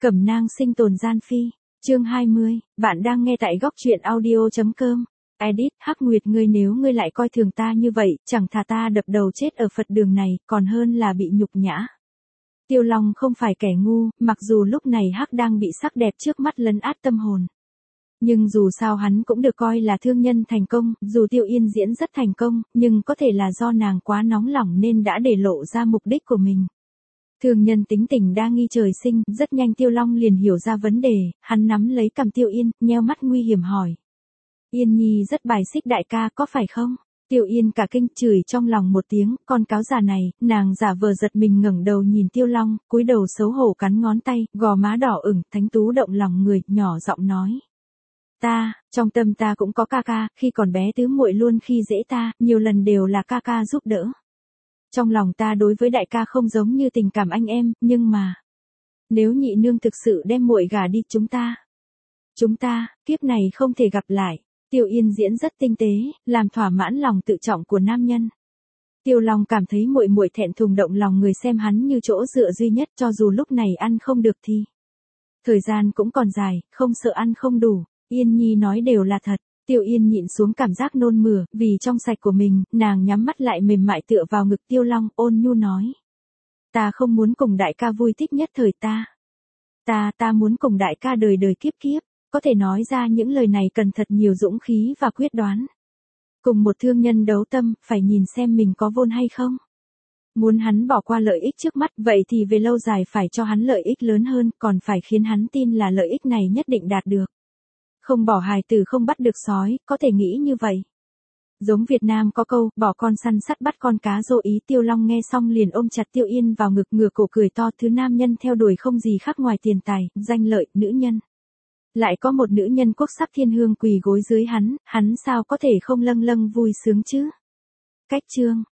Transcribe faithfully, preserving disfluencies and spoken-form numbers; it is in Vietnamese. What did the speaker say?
Cẩm nang sinh tồn gian phi, chương hai mươi, bạn đang nghe tại góc truyện audio.com. Edit, Hắc Nguyệt ngươi nếu ngươi lại coi thường ta như vậy, chẳng thà ta đập đầu chết ở Phật đường này, còn hơn là bị nhục nhã. Tiêu Long không phải kẻ ngu, mặc dù lúc này Hắc đang bị sắc đẹp trước mắt lấn át tâm hồn. Nhưng dù sao hắn cũng được coi là thương nhân thành công, dù Tiêu Yên diễn rất thành công, nhưng có thể là do nàng quá nóng lòng nên đã để lộ ra mục đích của mình. Thương nhân tính tình đa nghi trời sinh, rất nhanh Tiêu Long liền hiểu ra vấn đề, hắn nắm lấy cằm Tiêu Yên, nheo mắt nguy hiểm hỏi. Yên Nhi rất bài xích đại ca có phải không? Tiêu Yên cả kinh chửi trong lòng một tiếng, con cáo già này, nàng giả vờ giật mình ngẩng đầu nhìn Tiêu Long, cúi đầu xấu hổ cắn ngón tay, gò má đỏ ửng, thánh tú động lòng người, nhỏ giọng nói. Ta, trong tâm ta cũng có ca ca, khi còn bé tứ muội luôn khi dễ ta, nhiều lần đều là ca ca giúp đỡ. Trong lòng ta đối với đại ca không giống như tình cảm anh em, nhưng mà... Nếu nhị nương thực sự đem muội gả đi chúng ta... Chúng ta, kiếp này không thể gặp lại. Tiêu Yên diễn rất tinh tế, làm thỏa mãn lòng tự trọng của nam nhân. Tiêu Long cảm thấy muội muội thẹn thùng động lòng người xem hắn như chỗ dựa duy nhất cho dù lúc này ăn không được thì. Thời gian cũng còn dài, không sợ ăn không đủ. Yên Nhi nói đều là thật. Tiêu Yên nhịn xuống cảm giác nôn mửa, vì trong sạch của mình, nàng nhắm mắt lại mềm mại tựa vào ngực Tiêu Long, ôn nhu nói. Ta không muốn cùng đại ca vui thích nhất thời ta. Ta, ta muốn cùng đại ca đời đời kiếp kiếp. Có thể nói ra những lời này cần thật nhiều dũng khí và quyết đoán. Cùng một thương nhân đấu tâm, phải nhìn xem mình có vốn hay không. Muốn hắn bỏ qua lợi ích trước mắt, vậy thì về lâu dài phải cho hắn lợi ích lớn hơn, còn phải khiến hắn tin là lợi ích này nhất định đạt được. Không bỏ hài tử không bắt được sói, có thể nghĩ như vậy. Giống Việt Nam có câu, bỏ con săn sắt bắt con cá rô ý. Tiêu Long nghe xong liền ôm chặt Tiêu Yên vào ngực, ngửa cổ cười to. Thứ nam nhân theo đuổi không gì khác ngoài tiền tài, danh lợi, nữ nhân. Lại có một nữ nhân quốc sắc thiên hương quỳ gối dưới hắn, hắn sao có thể không lâng lâng vui sướng chứ? Cách chương,